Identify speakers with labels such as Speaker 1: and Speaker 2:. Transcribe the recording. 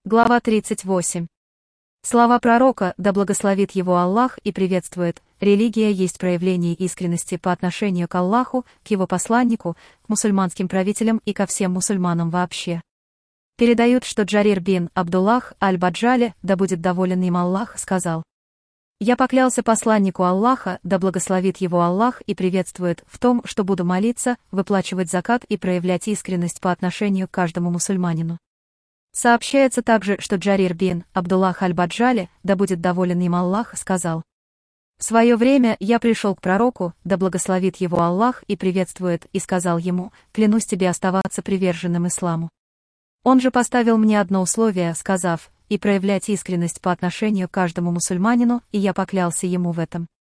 Speaker 1: Глава 38. Слова пророка, да благословит его Аллах и приветствует, религия есть проявление искренности по отношению к Аллаху, к его посланнику, к мусульманским правителям и ко всем мусульманам вообще. Передают, что Джарир бин Абдуллах аль-Баджали, да будет доволен им Аллах, сказал: «Я поклялся посланнику Аллаха, да благословит его Аллах и приветствует, в том, что буду молиться, выплачивать закат и проявлять искренность по отношению к каждому мусульманину». Сообщается также, что Джарир бин Абдуллах аль-Баджали, да будет доволен им Аллах, сказал: «В свое время я пришел к пророку, да благословит его Аллах и приветствует, и сказал ему: клянусь тебе оставаться приверженным исламу. Он же поставил мне одно условие, сказав: и проявлять искренность по отношению к каждому мусульманину, и я поклялся ему в этом.